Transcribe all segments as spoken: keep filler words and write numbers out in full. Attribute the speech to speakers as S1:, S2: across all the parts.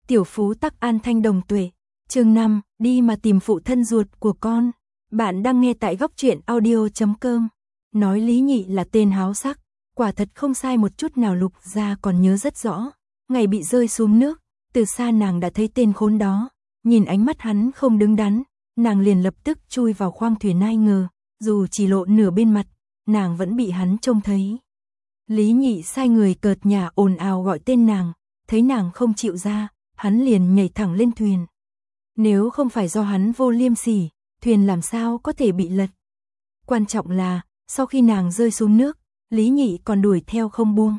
S1: Tiểu phú tắc an thanh đồng tuệ. Chương năm, đi mà tìm phụ thân ruột của con. Bạn đang nghe tại góc truyện audio chấm com. Nói Lý Nhị là tên háo sắc, quả thật không sai một chút nào. Lục Gia còn nhớ rất rõ, ngày bị rơi xuống nước, từ xa nàng đã thấy tên khốn đó, nhìn ánh mắt hắn không đứng đắn, nàng liền lập tức chui vào khoang thuyền. Ai ngờ, dù chỉ lộ nửa bên mặt, nàng vẫn bị hắn trông thấy. Lý Nhị sai người cợt nhả ồn ào gọi tên nàng, thấy nàng không chịu ra, hắn liền nhảy thẳng lên thuyền. Nếu không phải do hắn vô liêm sỉ, thuyền làm sao có thể bị lật. Quan trọng là, sau khi nàng rơi xuống nước, Lý Nhị còn đuổi theo không buông.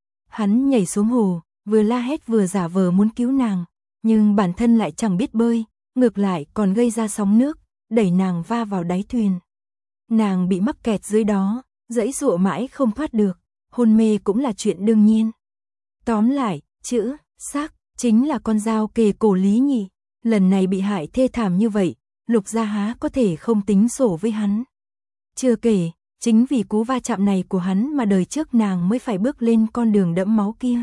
S1: Hắn nhảy xuống hồ, vừa la hét vừa giả vờ muốn cứu nàng, nhưng bản thân lại chẳng biết bơi, ngược lại còn gây ra sóng nước, đẩy nàng va vào đáy thuyền. Nàng bị mắc kẹt dưới đó, giãy giụa mãi không thoát được, hôn mê cũng là chuyện đương nhiên. Tóm lại, chữ xác chính là con dao kề cổ Lý Nhị, lần này bị hại thê thảm như vậy, Lục Gia há có thể không tính sổ với hắn. Chưa kể, chính vì cú va chạm này của hắn mà đời trước nàng mới phải bước lên con đường đẫm máu kia.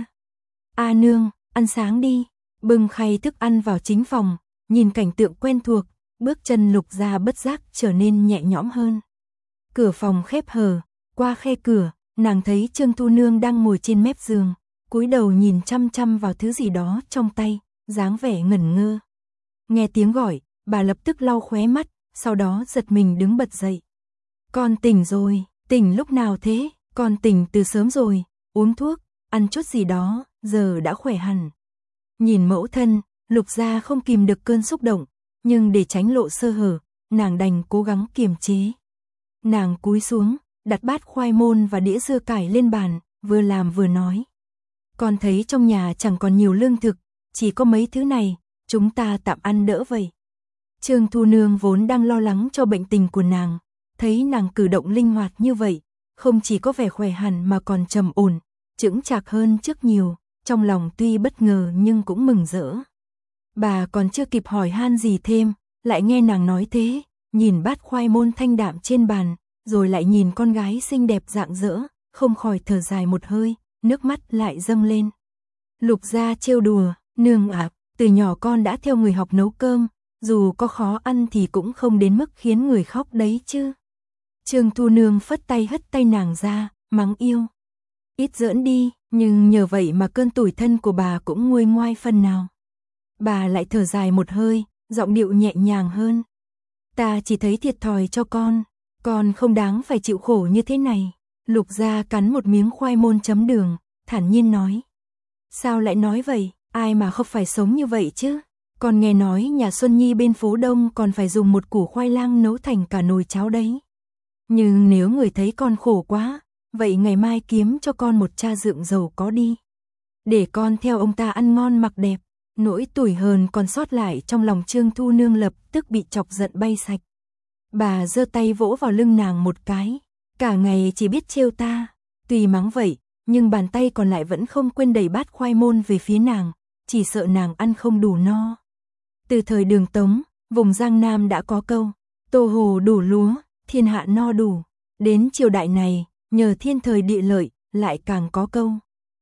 S1: A nương, ăn sáng đi. Bưng khay thức ăn vào chính phòng, nhìn cảnh tượng quen thuộc, bước chân Lục Gia bất giác trở nên nhẹ nhõm hơn. Cửa phòng khép hờ, qua khe cửa, nàng thấy Trương Thu Nương đang ngồi trên mép giường, cúi đầu nhìn chăm chăm vào thứ gì đó trong tay, dáng vẻ ngẩn ngơ. Nghe tiếng gọi, bà lập tức lau khóe mắt, sau đó giật mình đứng bật dậy. Con tỉnh rồi, tỉnh lúc nào thế? Con tỉnh từ sớm rồi, uống thuốc, ăn chút gì đó, giờ đã khỏe hẳn. Nhìn mẫu thân, Lục Gia không kìm được cơn xúc động, nhưng để tránh lộ sơ hở, nàng đành cố gắng kiềm chế. Nàng cúi xuống, đặt bát khoai môn và đĩa dưa cải lên bàn, vừa làm vừa nói. Con thấy trong nhà chẳng còn nhiều lương thực, chỉ có mấy thứ này, chúng ta tạm ăn đỡ vậy. Trương Thu Nương vốn đang lo lắng cho bệnh tình của nàng, thấy nàng cử động linh hoạt như vậy, không chỉ có vẻ khỏe hẳn mà còn trầm ổn, chững chạc hơn trước nhiều, trong lòng tuy bất ngờ nhưng cũng mừng rỡ. Bà còn chưa kịp hỏi han gì thêm, lại nghe nàng nói thế, nhìn bát khoai môn thanh đạm trên bàn, rồi lại nhìn con gái xinh đẹp rạng rỡ, không khỏi thở dài một hơi, nước mắt lại dâng lên. Lục Gia trêu đùa, nương ạ, từ nhỏ con đã theo người học nấu cơm, dù có khó ăn thì cũng không đến mức khiến người khóc đấy chứ. Trương Thu Nương phất tay hất tay nàng ra, mắng yêu. Ít giỡn đi, nhưng nhờ vậy mà cơn tủi thân của bà cũng nguôi ngoai phần nào. Bà lại thở dài một hơi, giọng điệu nhẹ nhàng hơn. Ta chỉ thấy thiệt thòi cho con, con không đáng phải chịu khổ như thế này. Lục Gia cắn một miếng khoai môn chấm đường, thản nhiên nói. Sao lại nói vậy, ai mà không phải sống như vậy chứ? Con nghe nói nhà Xuân Nhi bên phố Đông còn phải dùng một củ khoai lang nấu thành cả nồi cháo đấy. Nhưng nếu người thấy con khổ quá, vậy ngày mai kiếm cho con một cha dượng giàu có đi. Để con theo ông ta ăn ngon mặc đẹp. Nỗi tủi hờn còn sót lại trong lòng Trương Thu Nương lập tức bị chọc giận bay sạch. Bà giơ tay vỗ vào lưng nàng một cái. Cả ngày chỉ biết trêu ta. Tuy mắng vậy, nhưng bàn tay còn lại vẫn không quên đẩy bát khoai môn về phía nàng, chỉ sợ nàng ăn không đủ no. Từ thời Đường Tống, vùng Giang Nam đã có câu, tô hồ đủ lúa, thiên hạ no đủ. Đến triều đại này, nhờ thiên thời địa lợi, lại càng có câu,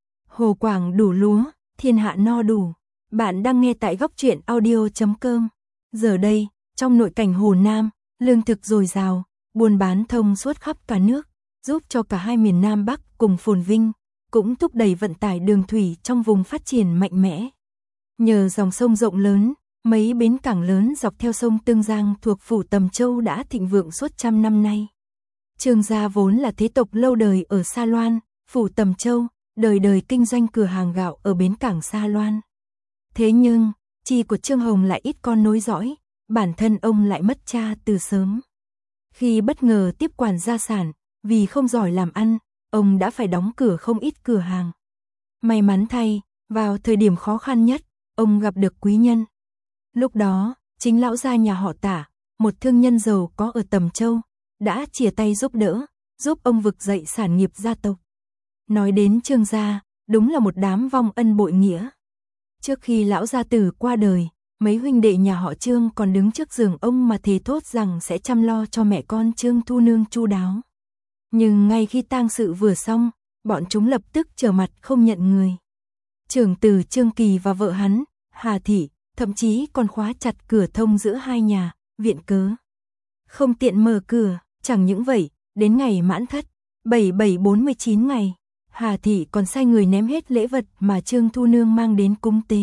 S1: hồ quảng đủ lúa, thiên hạ no đủ. Bạn đang nghe tại góc truyện audio chấm com. Giờ đây, trong nội cảnh Hồ Nam, lương thực dồi dào, buôn bán thông suốt khắp cả nước, giúp cho cả hai miền Nam Bắc cùng phồn vinh, cũng thúc đẩy vận tải đường thủy trong vùng phát triển mạnh mẽ. Nhờ dòng sông rộng lớn, mấy bến cảng lớn dọc theo sông Tương Giang thuộc phủ Tầm Châu đã thịnh vượng suốt trăm năm nay. Trương gia vốn là thế tộc lâu đời ở Sa Loan, phủ Tầm Châu, đời đời kinh doanh cửa hàng gạo ở bến cảng Sa Loan. Thế nhưng, chi của Trương Hồng lại ít con nối dõi, bản thân ông lại mất cha từ sớm. Khi bất ngờ tiếp quản gia sản, vì không giỏi làm ăn, ông đã phải đóng cửa không ít cửa hàng. May mắn thay, vào thời điểm khó khăn nhất, ông gặp được quý nhân. Lúc đó, chính lão gia nhà họ Tả, một thương nhân giàu có ở Tầm Châu, đã chìa tay giúp đỡ, giúp ông vực dậy sản nghiệp gia tộc. Nói đến Trương gia, đúng là một đám vong ân bội nghĩa. Trước khi lão gia tử qua đời, mấy huynh đệ nhà họ Trương còn đứng trước giường ông mà thề thốt rằng sẽ chăm lo cho mẹ con Trương Thu Nương chu đáo. Nhưng ngay khi tang sự vừa xong, bọn chúng lập tức trở mặt không nhận người. Trưởng tử Trương Kỳ và vợ hắn, Hà thị, thậm chí còn khóa chặt cửa thông giữa hai nhà, viện cớ không tiện mở cửa. Chẳng những vậy, đến ngày mãn thất, bảy bảy bốn mươi chín ngày, Hà thị còn sai người ném hết lễ vật mà Trương Thu Nương mang đến cúng tế.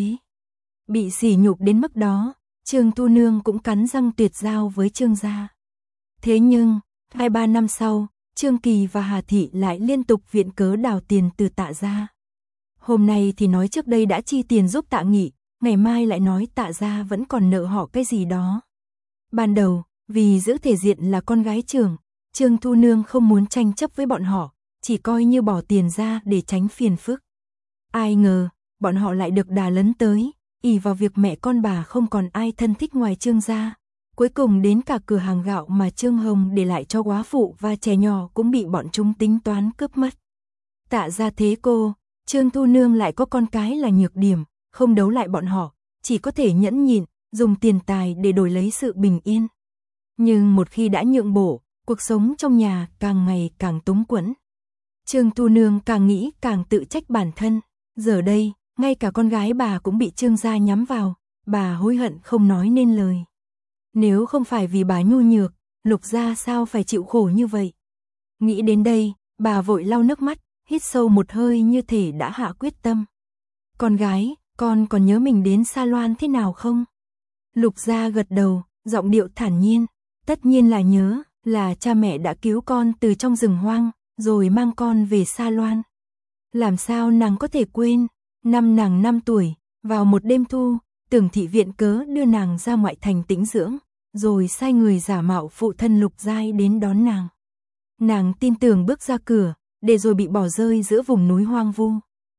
S1: Bị sỉ nhục đến mức đó, Trương Thu Nương cũng cắn răng tuyệt giao với Trương gia. Thế nhưng, hai ba năm sau, Trương Kỳ và Hà thị lại liên tục viện cớ đào tiền từ Tạ gia. Hôm nay thì nói trước đây đã chi tiền giúp Tạ Nghị, ngày mai lại nói Tạ gia vẫn còn nợ họ cái gì đó. Ban đầu, vì giữ thể diện là con gái trưởng, Trương Thu Nương không muốn tranh chấp với bọn họ, chỉ coi như bỏ tiền ra để tránh phiền phức. Ai ngờ, bọn họ lại được đà lấn tới, ỷ vào việc mẹ con bà không còn ai thân thích ngoài Trương gia. Cuối cùng đến cả cửa hàng gạo mà Trương Hồng để lại cho góa phụ và trẻ nhỏ cũng bị bọn chúng tính toán cướp mất. Tạ gia thế cô, Trương Thu Nương lại có con cái là nhược điểm, không đấu lại bọn họ, chỉ có thể nhẫn nhịn, dùng tiền tài để đổi lấy sự bình yên. Nhưng một khi đã nhượng bộ, cuộc sống trong nhà càng ngày càng túng quẫn. Trương Thu Nương càng nghĩ càng tự trách bản thân. Giờ đây, ngay cả con gái bà cũng bị Trương gia nhắm vào, bà hối hận không nói nên lời. Nếu không phải vì bà nhu nhược, Lục gia sao phải chịu khổ như vậy? Nghĩ đến đây, bà vội lau nước mắt, hít sâu một hơi như thể đã hạ quyết tâm. Con gái, con còn nhớ mình đến Sa Loan thế nào không? Lục gia gật đầu, giọng điệu thản nhiên. Tất nhiên là nhớ, là cha mẹ đã cứu con từ trong rừng hoang, rồi mang con về Sa Loan. Làm sao nàng có thể quên, năm nàng năm tuổi, vào một đêm thu, Tưởng thị viện cớ đưa nàng ra ngoại thành tĩnh dưỡng, rồi sai người giả mạo phụ thân Lục Giai đến đón nàng. Nàng tin tưởng bước ra cửa, để rồi bị bỏ rơi giữa vùng núi hoang vu.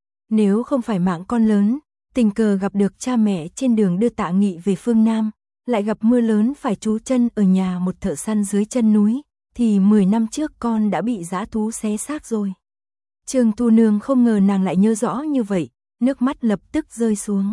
S1: Nếu không phải mạng con lớn, tình cờ gặp được cha mẹ trên đường đưa Tạ Nghị về phương Nam, lại gặp mưa lớn phải trú chân ở nhà một thợ săn dưới chân núi, thì mười năm trước con đã bị dã thú xé xác rồi. Trương Thu Nương không ngờ nàng lại nhớ rõ như vậy, nước mắt lập tức rơi xuống.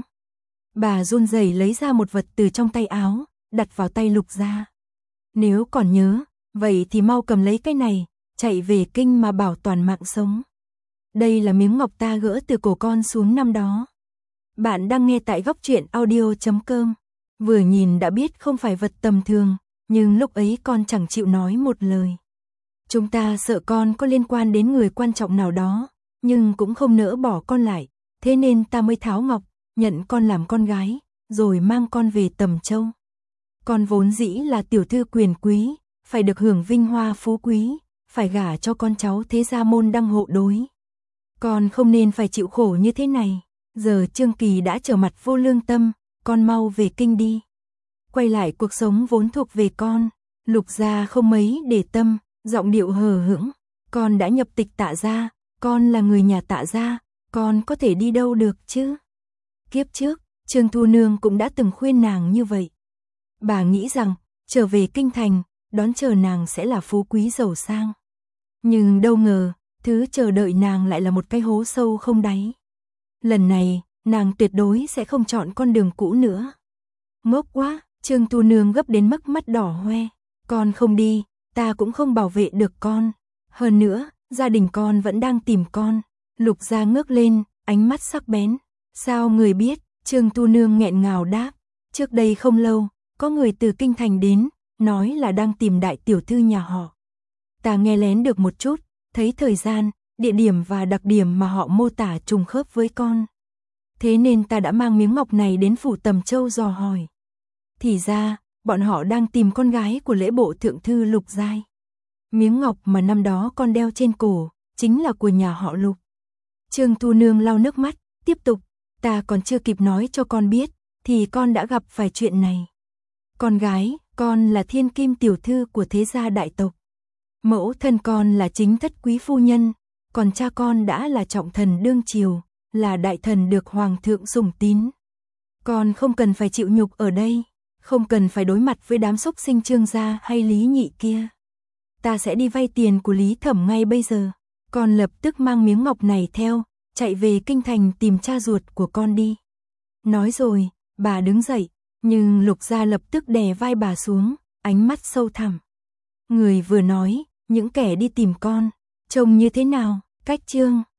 S1: Bà run rẩy lấy ra một vật từ trong tay áo, đặt vào tay Lục gia. Nếu còn nhớ, vậy thì mau cầm lấy cái này, chạy về kinh mà bảo toàn mạng sống. Đây là miếng ngọc ta gỡ từ cổ con xuống năm đó. Bạn đang nghe tại góc truyện audio chấm com. Vừa nhìn đã biết không phải vật tầm thường, nhưng lúc ấy con chẳng chịu nói một lời. Chúng ta sợ con có liên quan đến người quan trọng nào đó, nhưng cũng không nỡ bỏ con lại, thế nên ta mới tháo ngọc, nhận con làm con gái, rồi mang con về Tầm Châu. Con vốn dĩ là tiểu thư quyền quý, phải được hưởng vinh hoa phú quý, phải gả cho con cháu thế gia môn đăng hộ đối. Con không nên phải chịu khổ như thế này, giờ Trương Kỳ đã trở mặt vô lương tâm, con mau về kinh đi. Quay lại cuộc sống vốn thuộc về con. Lục gia không mấy để tâm, giọng điệu hờ hững. Con đã nhập tịch Tạ gia, con là người nhà Tạ gia, con có thể đi đâu được chứ? Kiếp trước, Trương Thu Nương cũng đã từng khuyên nàng như vậy. Bà nghĩ rằng, trở về kinh thành, đón chờ nàng sẽ là phú quý giàu sang. Nhưng đâu ngờ, thứ chờ đợi nàng lại là một cái hố sâu không đáy. Lần này, nàng tuyệt đối sẽ không chọn con đường cũ nữa. Ngốc quá, Trương Thu Nương gấp đến mức mắt đỏ hoe. Con không đi, ta cũng không bảo vệ được con. Hơn nữa, gia đình con vẫn đang tìm con. Lục gia ngước lên, ánh mắt sắc bén. Sao người biết? Trương Thu Nương nghẹn ngào đáp. Trước đây không lâu, có người từ kinh thành đến, nói là đang tìm đại tiểu thư nhà họ. Ta nghe lén được một chút, thấy thời gian, địa điểm và đặc điểm mà họ mô tả trùng khớp với con. Thế nên ta đã mang miếng ngọc này đến phủ Tầm Châu dò hỏi. Thì ra, bọn họ đang tìm con gái của lễ bộ thượng thư Lục Giai. Miếng ngọc mà năm đó con đeo trên cổ, chính là của nhà họ Lục. Trương Thu Nương lau nước mắt, tiếp tục, ta còn chưa kịp nói cho con biết, thì con đã gặp phải chuyện này. Con gái, con là thiên kim tiểu thư của thế gia đại tộc. Mẫu thân con là chính thất quý phu nhân, còn cha con đã là trọng thần đương triều, là đại thần được hoàng thượng sủng tín. Con không cần phải chịu nhục ở đây, không cần phải đối mặt với đám xúc sinh Trương gia hay Lý Nhị kia. Ta sẽ đi vay tiền của Lý Thẩm ngay bây giờ. Con lập tức mang miếng ngọc này theo, chạy về kinh thành tìm cha ruột của con đi. Nói rồi, bà đứng dậy, nhưng Lục gia lập tức đè vai bà xuống, ánh mắt sâu thẳm. Người vừa nói, những kẻ đi tìm con, trông như thế nào? Cách Trương